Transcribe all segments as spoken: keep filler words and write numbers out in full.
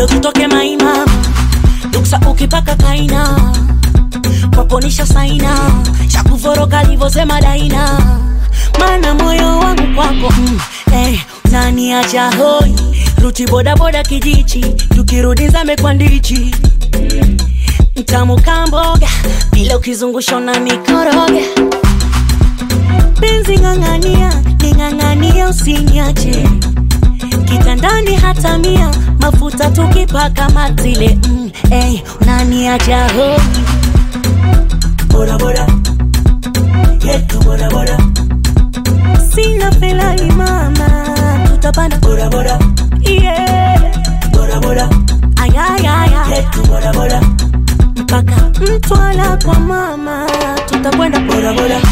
Ndo tutoke maima Duksa ukipaka kaina Kwakonisha saina Shakuvoroka livo sema daina Mana moyo wangu kwako mm, hey, nani acha hoi Ruti boda boda kijichi Tukirudi zame kwa ndichi Mtamu kamboga Bila ukizungusho na mikoroga Penzi ngangania Ningangania usinyache Kitandani hata mia Mafuta tukipaka matile mm, hey, nani acha hoi Boda boda Yetu boda boda Sina pelali mama Tutapanda boda boda Yeah Boda boda Ay ay ay ay Yetu boda boda Mpaka Mtwala kwa mama Tutakwenda boda boda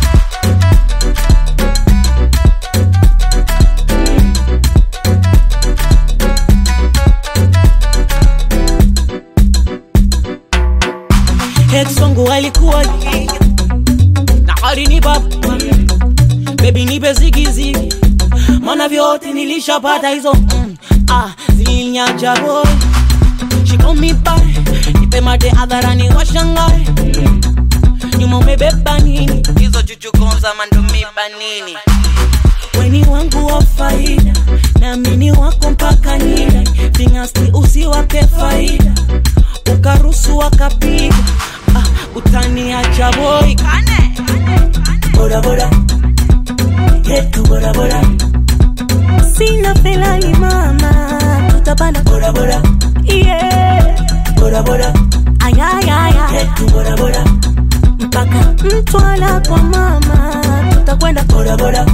Ex wangu alikuwa na hali ni baba Baby nipe zigi zigi Mana vyote nilishapata hizo mm, Ah, zilinyacha boy She call me back Nipe mate adharani washangae Nyuma umebeba nini Hizo chuchu konza mando miba nini Weni wangu wa faida Na mini wako mpaka nida Fingasti usiwape faida Ukarusu wakapiga Ah, utaniacha boy Kane Boda boda Yetu boda boda Sina pelali mama Tutapanda boda boda Yeah Boda boda Ay ay ay ay Yetu boda boda Mpaka Mtwala kwa mama Tutakwenda boda boda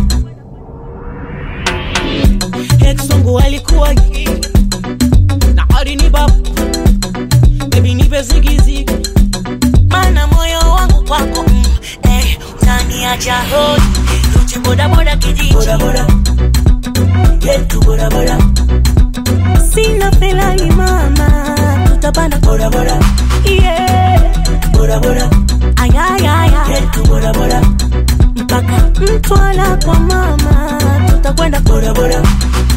Ex wangu alikuwa na hadi ni baba Baby nipe zigi zigi Mana moyo wangu kwako mm, eh, utaniacha hoi Ruti boda boda kijiji Boda boda Yetu boda boda Sina pelali mama Tutapanda boda boda Yeah Boda boda Ay ay ay ay Yetu boda boda Mpaka Mtwala kwa mama Tutakwenda boda boda